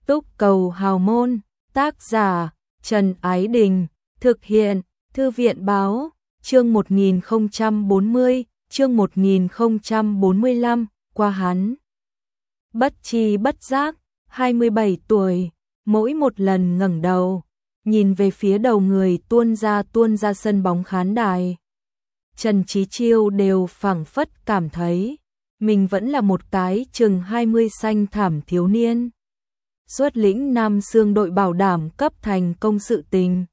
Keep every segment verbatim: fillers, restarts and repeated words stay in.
Túc Cầu Hào Môn, tác giả Trần Ái Đình, thực hiện Thư viện Báo, chương một nghìn không trăm bốn mươi, chương một nghìn không trăm bốn mươi lăm, qua hắn. Bất tri bất giác, hai mươi bảy tuổi, mỗi một lần ngẩng đầu, nhìn về phía đầu người tuôn ra tuôn ra sân bóng khán đài. Trần Chí Chiêu đều phảng phất cảm thấy mình vẫn là một cái chừng hai mươi xanh thảm thiếu niên. Xuất lĩnh Nam Xương đội bảo đảm cấp thành công sự tình.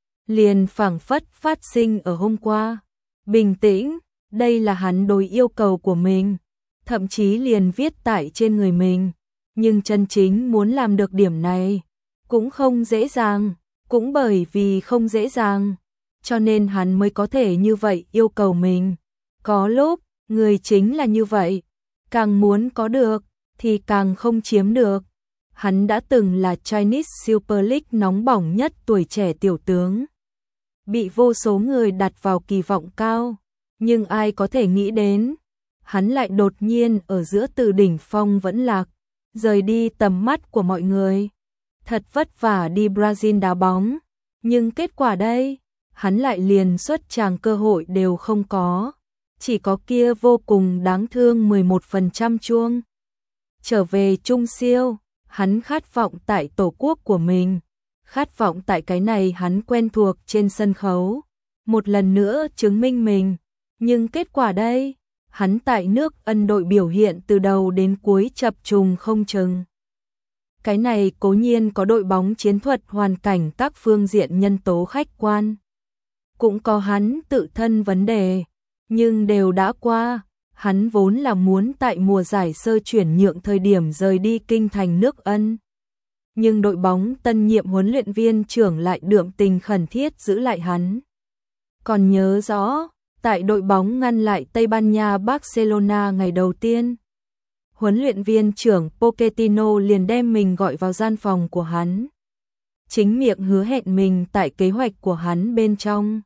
Liền phảng phất phát sinh ở hôm qua. Bình tĩnh, đây là hắn đối yêu cầu của mình, thậm chí liền viết tại trên người mình. Nhưng chân chính muốn làm được điểm này, cũng không dễ dàng, cũng bởi vì không dễ dàng, cho nên hắn mới có thể như vậy yêu cầu mình. Có lúc, người chính là như vậy, càng muốn có được, thì càng không chiếm được. Hắn đã từng là Chinese Super League nóng bỏng nhất tuổi trẻ tiểu tướng, bị vô số người đặt vào kỳ vọng cao, nhưng ai có thể nghĩ đến, hắn lại đột nhiên ở giữa từ đỉnh phong vẫn lạc, rời đi tầm mắt của mọi người. Thật vất vả đi Brazil đá bóng, nhưng kết quả đây, hắn lại liền xuất tràng cơ hội đều không có, chỉ có kia vô cùng đáng thương mười một phần trăm chuông. Trở về Trung Siêu, hắn khát vọng tại tổ quốc của mình, khát vọng tại cái này hắn quen thuộc trên sân khấu, một lần nữa chứng minh mình. Nhưng kết quả đây, hắn tại nước Ân đội biểu hiện từ đầu đến cuối chập trùng không chừng. Cái này cố nhiên có đội bóng chiến thuật, hoàn cảnh, các phương diện nhân tố khách quan, cũng có hắn tự thân vấn đề, nhưng đều đã qua. Hắn vốn là muốn tại mùa giải sơ chuyển nhượng thời điểm rời đi kinh thành nước Ân. Nhưng đội bóng tân nhiệm huấn luyện viên trưởng lại đượm tình khẩn thiết giữ lại hắn. Còn nhớ rõ, tại đội bóng ngăn lại Tây Ban Nha Barcelona ngày đầu tiên, huấn luyện viên trưởng Pochettino liền đem mình gọi vào gian phòng của hắn. Chính miệng hứa hẹn mình tại kế hoạch của hắn bên trong.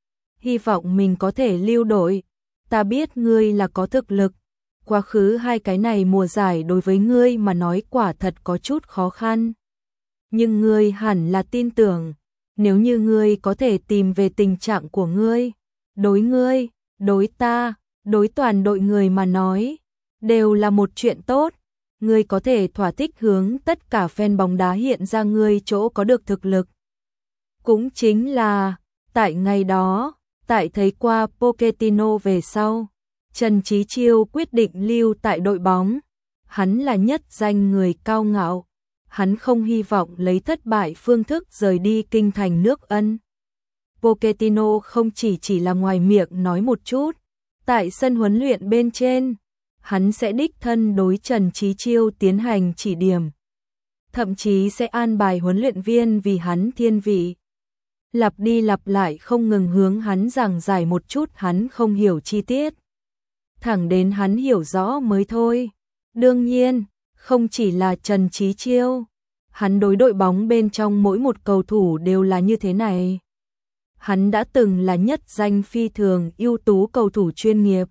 Hy vọng mình có thể lưu đội. Ta biết ngươi là có thực lực, quá khứ hai cái này mùa giải đối với ngươi mà nói quả thật có chút khó khăn. Nhưng ngươi hẳn là tin tưởng, nếu như ngươi có thể tìm về tình trạng của ngươi, đối ngươi, đối ta, đối toàn đội người mà nói, đều là một chuyện tốt. Ngươi có thể thỏa thích hướng tất cả fan bóng đá hiện ra ngươi chỗ có được thực lực. Cũng chính là, tại ngày đó, tại thấy qua Pochettino về sau, Trần Chí Chiêu quyết định lưu tại đội bóng. Hắn là nhất danh người cao ngạo, hắn không hy vọng lấy thất bại phương thức rời đi kinh thành nước Ân. Pochettino không chỉ chỉ là ngoài miệng nói một chút, tại sân huấn luyện bên trên, hắn sẽ đích thân đối Trần Chí Chiêu tiến hành chỉ điểm, thậm chí sẽ an bài huấn luyện viên vì hắn thiên vị. Lặp đi lặp lại không ngừng hướng hắn giảng giải một chút hắn không hiểu chi tiết, thẳng đến hắn hiểu rõ mới thôi. Đương nhiên, không chỉ là Trần Chí Chiêu, hắn đối đội bóng bên trong mỗi một cầu thủ đều là như thế này. Hắn đã từng là nhất danh phi thường ưu tú cầu thủ chuyên nghiệp,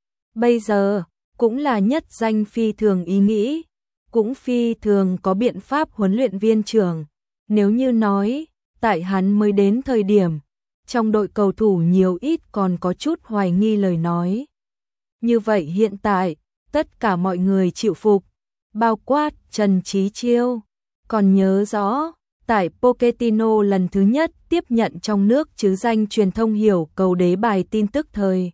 bây giờ cũng là nhất danh phi thường ý nghĩ, cũng phi thường có biện pháp huấn luyện viên trưởng. Nếu như nói, tại hắn mới đến thời điểm, trong đội cầu thủ nhiều ít còn có chút hoài nghi lời nói. Như vậy hiện tại, tất cả mọi người chịu phục, bao quát Trần Chí Chiêu. Còn nhớ rõ, tại Pochettino lần thứ nhất tiếp nhận trong nước chứ danh truyền thông hiểu cầu đế bài tin tức thời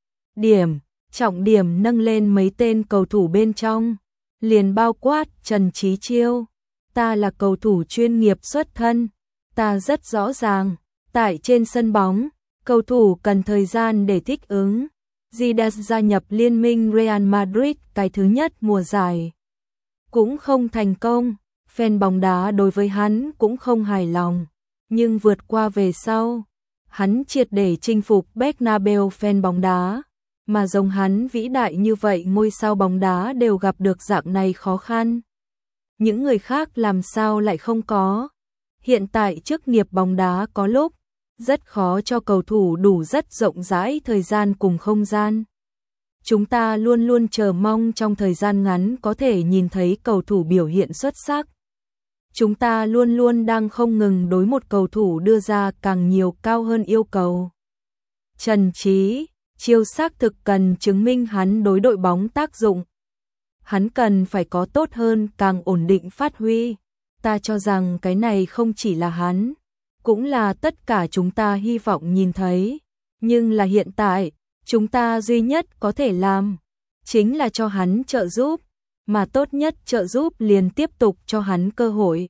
điểm, trọng điểm nâng lên mấy tên cầu thủ bên trong, liền bao quát Trần Chí Chiêu. Ta là cầu thủ chuyên nghiệp xuất thân, ta rất rõ ràng, tại trên sân bóng, cầu thủ cần thời gian để thích ứng. Zidane gia nhập liên minh Real Madrid cái thứ nhất mùa giải, cũng không thành công, fan bóng đá đối với hắn cũng không hài lòng, nhưng vượt qua về sau, hắn triệt để chinh phục Bernabeu fan bóng đá, mà giống hắn vĩ đại như vậy ngôi sao bóng đá đều gặp được dạng này khó khăn. Những người khác làm sao lại không có? Hiện tại chức nghiệp bóng đá có lúc rất khó cho cầu thủ đủ rất rộng rãi thời gian cùng không gian. Chúng ta luôn luôn chờ mong trong thời gian ngắn có thể nhìn thấy cầu thủ biểu hiện xuất sắc. Chúng ta luôn luôn đang không ngừng đối một cầu thủ đưa ra càng nhiều cao hơn yêu cầu. Trần Chí Chiêu xác thực cần chứng minh hắn đối đội bóng tác dụng. Hắn cần phải có tốt hơn, càng ổn định phát huy. Ta cho rằng cái này không chỉ là hắn, cũng là tất cả chúng ta hy vọng nhìn thấy. Nhưng là hiện tại, chúng ta duy nhất có thể làm, chính là cho hắn trợ giúp, mà tốt nhất trợ giúp liền tiếp tục cho hắn cơ hội.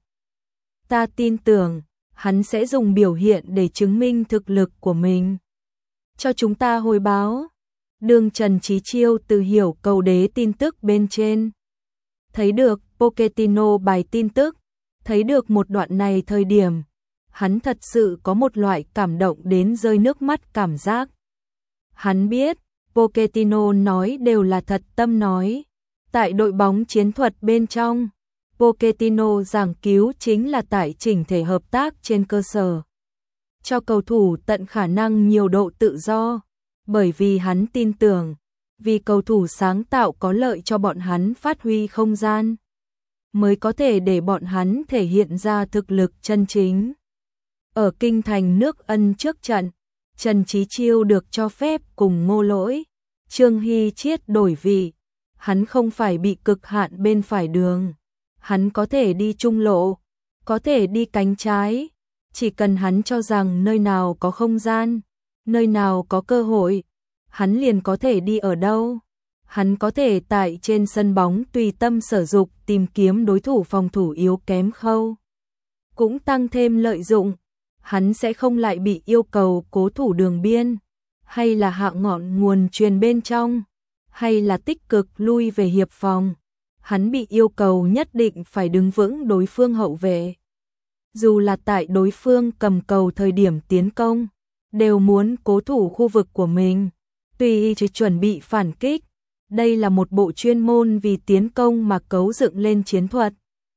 Ta tin tưởng, hắn sẽ dùng biểu hiện để chứng minh thực lực của mình. Cho chúng ta hồi báo. Đường Trần Chí Chiêu từ hiểu cầu đế tin tức bên trên. Thấy được Pochettino bài tin tức, thấy được một đoạn này thời điểm, hắn thật sự có một loại cảm động đến rơi nước mắt cảm giác. Hắn biết, Pochettino nói đều là thật tâm nói. Tại đội bóng chiến thuật bên trong, Pochettino giảng cứu chính là tại chỉnh thể hợp tác trên cơ sở. Cho cầu thủ tận khả năng nhiều độ tự do, bởi vì hắn tin tưởng, vì cầu thủ sáng tạo có lợi cho bọn hắn phát huy không gian, mới có thể để bọn hắn thể hiện ra thực lực chân chính. Ở kinh thành nước Ân trước trận, Trần Chí Chiêu được cho phép cùng Ngô Lỗi, Trương Hy Chiết đổi vị, hắn không phải bị cực hạn bên phải đường, hắn có thể đi trung lộ, có thể đi cánh trái, chỉ cần hắn cho rằng nơi nào có không gian, nơi nào có cơ hội, hắn liền có thể đi ở đâu. Hắn có thể tại trên sân bóng tùy tâm sở dục tìm kiếm đối thủ phòng thủ yếu kém khâu, cũng tăng thêm lợi dụng. Hắn sẽ không lại bị yêu cầu cố thủ đường biên, hay là hạ ngọn nguồn truyền bên trong, hay là tích cực lui về hiệp phòng. Hắn bị yêu cầu nhất định phải đứng vững đối phương hậu vệ. Dù là tại đối phương cầm cầu thời điểm tiến công, đều muốn cố thủ khu vực của mình, tùy chỉ chuẩn bị phản kích. Đây là một bộ chuyên môn vì tiến công mà cấu dựng lên chiến thuật.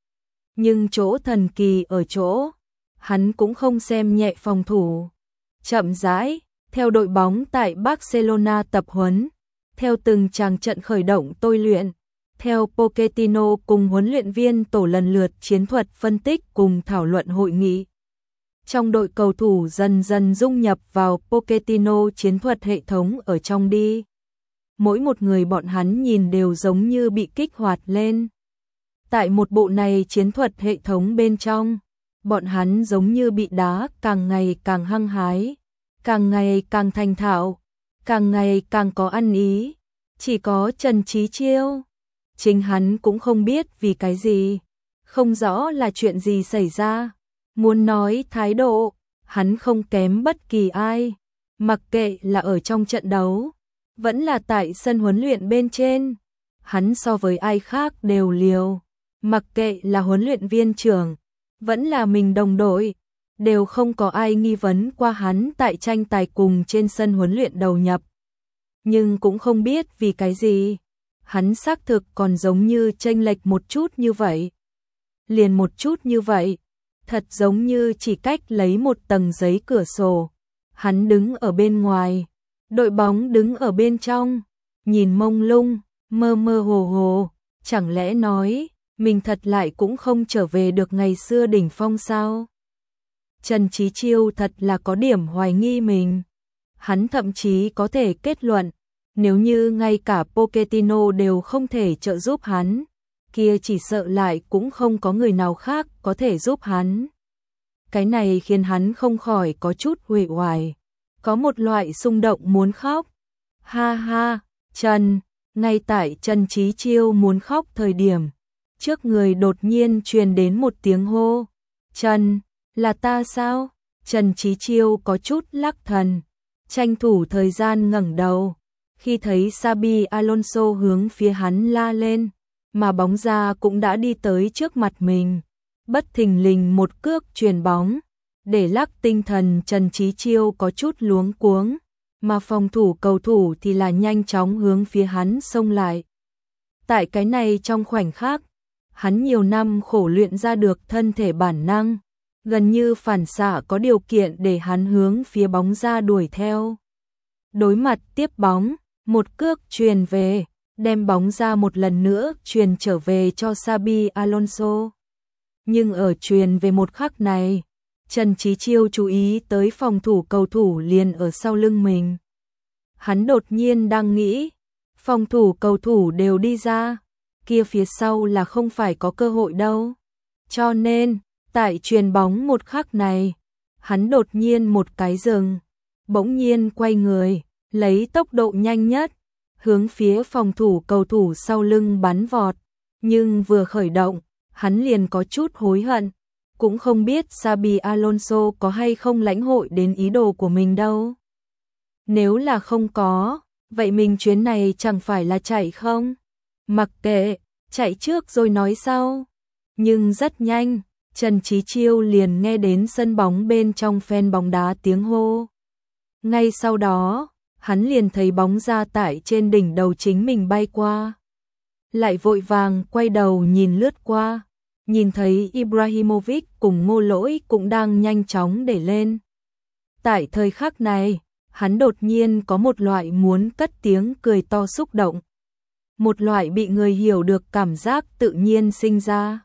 Nhưng chỗ thần kỳ ở chỗ, hắn cũng không xem nhẹ phòng thủ. Chậm rãi, theo đội bóng tại Barcelona tập huấn, theo từng tràng trận khởi động tôi luyện, theo Pochettino cùng huấn luyện viên tổ lần lượt chiến thuật phân tích cùng thảo luận hội nghị. Trong đội cầu thủ dần dần dung nhập vào Pochettino chiến thuật hệ thống ở trong đi. Mỗi một người bọn hắn nhìn đều giống như bị kích hoạt lên. Tại một bộ này chiến thuật hệ thống bên trong, bọn hắn giống như bị đá càng ngày càng hăng hái, càng ngày càng thành thạo, càng ngày càng có ăn ý. Chỉ có Trần Chí Chiêu, chính hắn cũng không biết vì cái gì, không rõ là chuyện gì xảy ra. Muốn nói thái độ, hắn không kém bất kỳ ai, mặc kệ là ở trong trận đấu, vẫn là tại sân huấn luyện bên trên, hắn so với ai khác đều liều, mặc kệ là huấn luyện viên trưởng, vẫn là mình đồng đội, đều không có ai nghi vấn qua hắn tại tranh tài cùng trên sân huấn luyện đầu nhập. Nhưng cũng không biết vì cái gì, hắn xác thực còn giống như chênh lệch một chút như vậy. Liền một chút như vậy, thật giống như chỉ cách lấy một tầng giấy cửa sổ. Hắn đứng ở bên ngoài, đội bóng đứng ở bên trong, nhìn mông lung, mơ mơ hồ hồ, chẳng lẽ nói, mình thật lại cũng không trở về được ngày xưa đỉnh phong sao? Trần Chí Chiêu thật là có điểm hoài nghi mình. Hắn thậm chí có thể kết luận, nếu như ngay cả Pochettino đều không thể trợ giúp hắn, kia chỉ sợ lại cũng không có người nào khác có thể giúp hắn. Cái này khiến hắn không khỏi có chút uể oải, có một loại xung động muốn khóc. Ha ha, Trần, ngay tại Trần Chí Chiêu muốn khóc thời điểm, trước người đột nhiên truyền đến một tiếng hô. Trần, là ta sao? Trần Chí Chiêu có chút lắc thần, tranh thủ thời gian ngẩng đầu, khi thấy Xabi Alonso hướng phía hắn la lên, mà bóng ra cũng đã đi tới trước mặt mình, bất thình lình một cước chuyền bóng, để lắc tinh thần Trần Chí Chiêu có chút luống cuống, mà phòng thủ cầu thủ thì là nhanh chóng hướng phía hắn xông lại. Tại cái này trong khoảnh khắc, hắn nhiều năm khổ luyện ra được thân thể bản năng, gần như phản xạ có điều kiện để hắn hướng phía bóng ra đuổi theo. Đối mặt tiếp bóng, một cước chuyền về, đem bóng ra một lần nữa chuyền trở về cho Xabi Alonso. Nhưng ở truyền về một khắc này, Trần Chí Chiêu chú ý tới phòng thủ cầu thủ liền ở sau lưng mình. Hắn đột nhiên đang nghĩ, phòng thủ cầu thủ đều đi ra, kia phía sau là không phải có cơ hội đâu. Cho nên, tại truyền bóng một khắc này, hắn đột nhiên một cái dừng, bỗng nhiên quay người, lấy tốc độ nhanh nhất, hướng phía phòng thủ cầu thủ sau lưng bắn vọt. Nhưng vừa khởi động, hắn liền có chút hối hận, cũng không biết Xabi Alonso có hay không lãnh hội đến ý đồ của mình đâu. Nếu là không có, vậy mình chuyến này chẳng phải là chạy không? Mặc kệ, chạy trước rồi nói sau. Nhưng rất nhanh, Trần Chí Chiêu liền nghe đến sân bóng bên trong fan bóng đá tiếng hô. Ngay sau đó, hắn liền thấy bóng ra tại trên đỉnh đầu chính mình bay qua. Lại vội vàng quay đầu nhìn lướt qua, nhìn thấy Ibrahimovic cùng Ngô Lỗi cũng đang nhanh chóng đẩy lên. Tại thời khắc này, hắn đột nhiên có một loại muốn cất tiếng cười to xúc động. Một loại bị người hiểu được cảm giác tự nhiên sinh ra.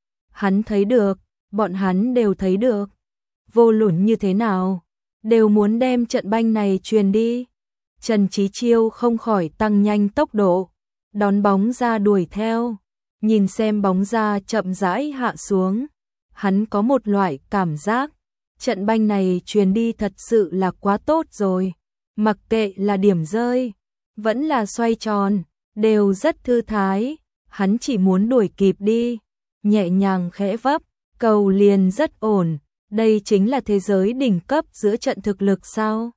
Hắn thấy được, bọn hắn đều thấy được. Vô luận như thế nào, đều muốn đem trận banh này truyền đi. Trần Chí Chiêu không khỏi tăng nhanh tốc độ, đón bóng ra đuổi theo, nhìn xem bóng ra chậm rãi hạ xuống. Hắn có một loại cảm giác, trận banh này truyền đi thật sự là quá tốt rồi. Mặc kệ là điểm rơi, vẫn là xoay tròn, đều rất thư thái. Hắn chỉ muốn đuổi kịp đi, nhẹ nhàng khẽ vấp, cầu liền rất ổn. Đây chính là thế giới đỉnh cấp giữa trận thực lực sao?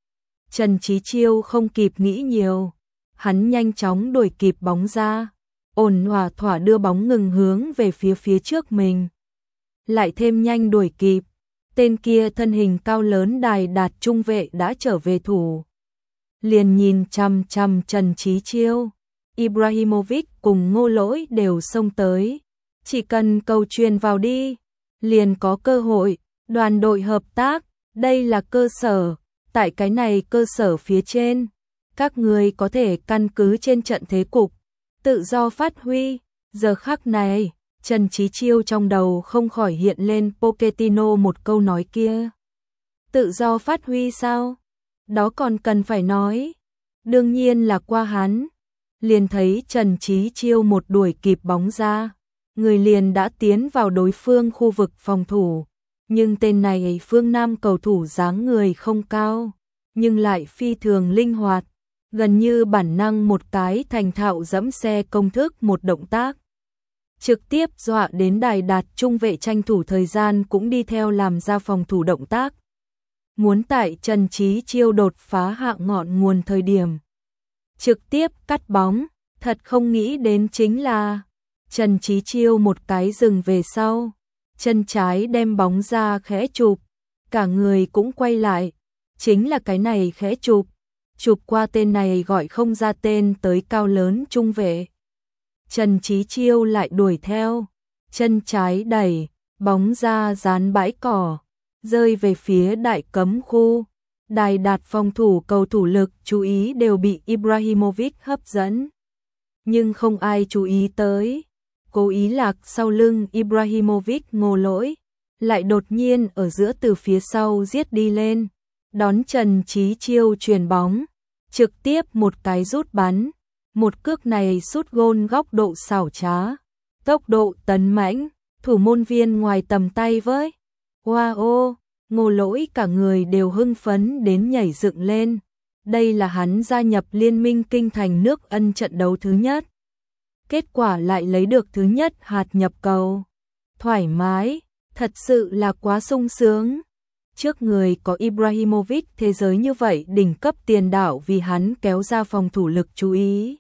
Trần Chí Chiêu không kịp nghĩ nhiều, hắn nhanh chóng đuổi kịp bóng ra, ổn hòa thỏa đưa bóng ngừng hướng về phía phía trước mình. Lại thêm nhanh đuổi kịp, tên kia thân hình cao lớn đài đạt trung vệ đã trở về thủ. Liền nhìn chằm chằm Trần Chí Chiêu, Ibrahimovic cùng Ngô Lỗi đều xông tới, chỉ cần cầu truyền vào đi, liền có cơ hội. Đoàn đội hợp tác, đây là cơ sở, tại cái này cơ sở phía trên, các người có thể căn cứ trên trận thế cục, tự do phát huy. Giờ khắc này, Trần Chí Chiêu trong đầu không khỏi hiện lên Pochettino một câu nói kia. Tự do phát huy sao? Đó còn cần phải nói. Đương nhiên là qua hắn. Liền thấy Trần Chí Chiêu một đuổi kịp bóng ra, người liền đã tiến vào đối phương khu vực phòng thủ. Nhưng tên này phương Nam cầu thủ dáng người không cao, nhưng lại phi thường linh hoạt, gần như bản năng một cái thành thạo dẫm xe công thức một động tác. Trực tiếp dọa đến đài đạt trung vệ tranh thủ thời gian cũng đi theo làm ra phòng thủ động tác. Muốn tại Trần Chí Chiêu đột phá hạng ngọn nguồn thời điểm. Trực tiếp cắt bóng, thật không nghĩ đến chính là Trần Chí Chiêu một cái dừng về sau. Chân trái đem bóng ra khẽ chụp, cả người cũng quay lại, chính là cái này khẽ chụp, chụp qua tên này gọi không ra tên tới cao lớn trung vệ. Trần Chí Chiêu lại đuổi theo, chân trái đẩy, bóng ra dán bãi cỏ, rơi về phía đại cấm khu. Đài đạt phòng thủ cầu thủ lực chú ý đều bị Ibrahimovic hấp dẫn, nhưng không ai chú ý tới. Cố ý lạc sau lưng Ibrahimovic Ngô Lỗi, lại đột nhiên ở giữa từ phía sau giết đi lên, đón Trần Chí Chiêu chuyền bóng, trực tiếp một cái rút bắn, một cước này sút gôn góc độ xảo trá, tốc độ tấn mãnh, thủ môn viên ngoài tầm tay với. Wow, Ngô Lỗi cả người đều hưng phấn đến nhảy dựng lên, đây là hắn gia nhập liên minh kinh thành nước Ân trận đấu thứ nhất. Kết quả lại lấy được thứ nhất hạt nhập cầu. Thoải mái, thật sự là quá sung sướng. Trước người có Ibrahimovic thế giới như vậy đỉnh cấp tiền đạo vì hắn kéo ra phòng thủ lực chú ý.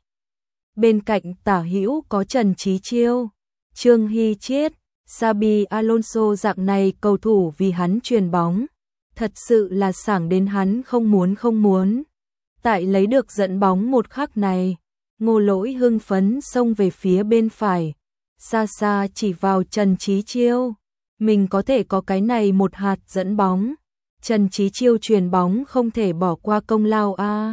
Bên cạnh tả hữu có Trần Chí Chiêu, Trương Hy Chiết, Xabi Alonso dạng này cầu thủ vì hắn truyền bóng. Thật sự là sảng đến hắn không muốn không muốn. Tại lấy được dẫn bóng một khắc này, Ngô Lỗi hưng phấn xông về phía bên phải, xa xa chỉ vào Trần Chí Chiêu. Mình có thể có cái này một hạt dẫn bóng. Trần Chí Chiêu truyền bóng không thể bỏ qua công lao a.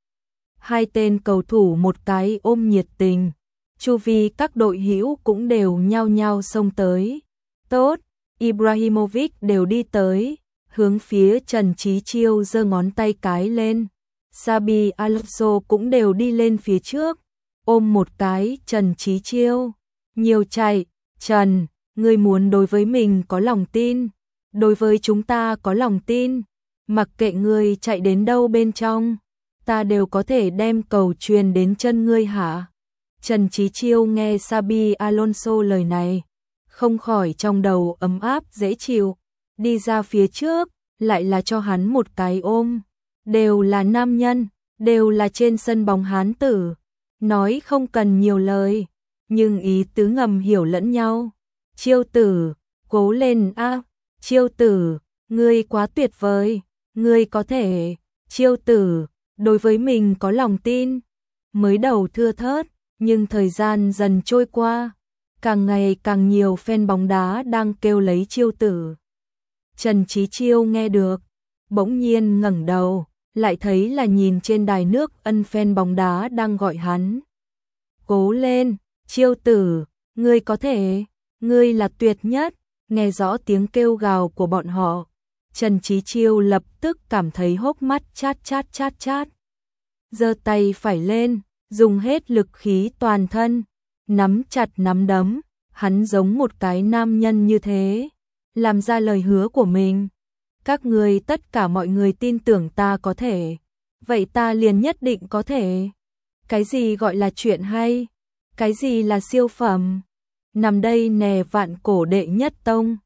Hai tên cầu thủ một cái ôm nhiệt tình, chu vi các đội hữu cũng đều nhao nhao xông tới. Tốt, Ibrahimovic đều đi tới, hướng phía Trần Chí Chiêu giơ ngón tay cái lên. Xabi Alonso cũng đều đi lên phía trước, ôm một cái Trần Chí Chiêu. Nhiều chạy, Trần, ngươi muốn đối với mình có lòng tin, đối với chúng ta có lòng tin, mặc kệ ngươi chạy đến đâu bên trong, ta đều có thể đem cầu truyền đến chân ngươi hả? Trần Chí Chiêu nghe Xabi Alonso lời này, không khỏi trong đầu ấm áp dễ chịu, đi ra phía trước, lại là cho hắn một cái ôm. Đều là nam nhân, đều là trên sân bóng hán tử, nói không cần nhiều lời, nhưng ý tứ ngầm hiểu lẫn nhau. Chiêu tử, cố lên a, Chiêu tử, ngươi quá tuyệt vời, ngươi có thể, Chiêu tử, đối với mình có lòng tin. Mới đầu thưa thớt, nhưng thời gian dần trôi qua, càng ngày càng nhiều fan bóng đá đang kêu lấy Chiêu tử. Trần Chí Chiêu nghe được, bỗng nhiên ngẩng đầu, lại thấy là nhìn trên đài nước ân fan bóng đá đang gọi hắn. Cố lên, Chiêu tử, ngươi có thể, ngươi là tuyệt nhất. Nghe rõ tiếng kêu gào của bọn họ, Trần Chí Chiêu lập tức cảm thấy hốc mắt chát chát chát chát. Giơ tay phải lên, dùng hết lực khí toàn thân, nắm chặt nắm đấm, hắn giống một cái nam nhân như thế, làm ra lời hứa của mình. Các người tất cả mọi người tin tưởng ta có thể, vậy ta liền nhất định có thể. Cái gì gọi là chuyện hay? Cái gì là siêu phẩm? Nằm đây nè vạn cổ đệ nhất tông.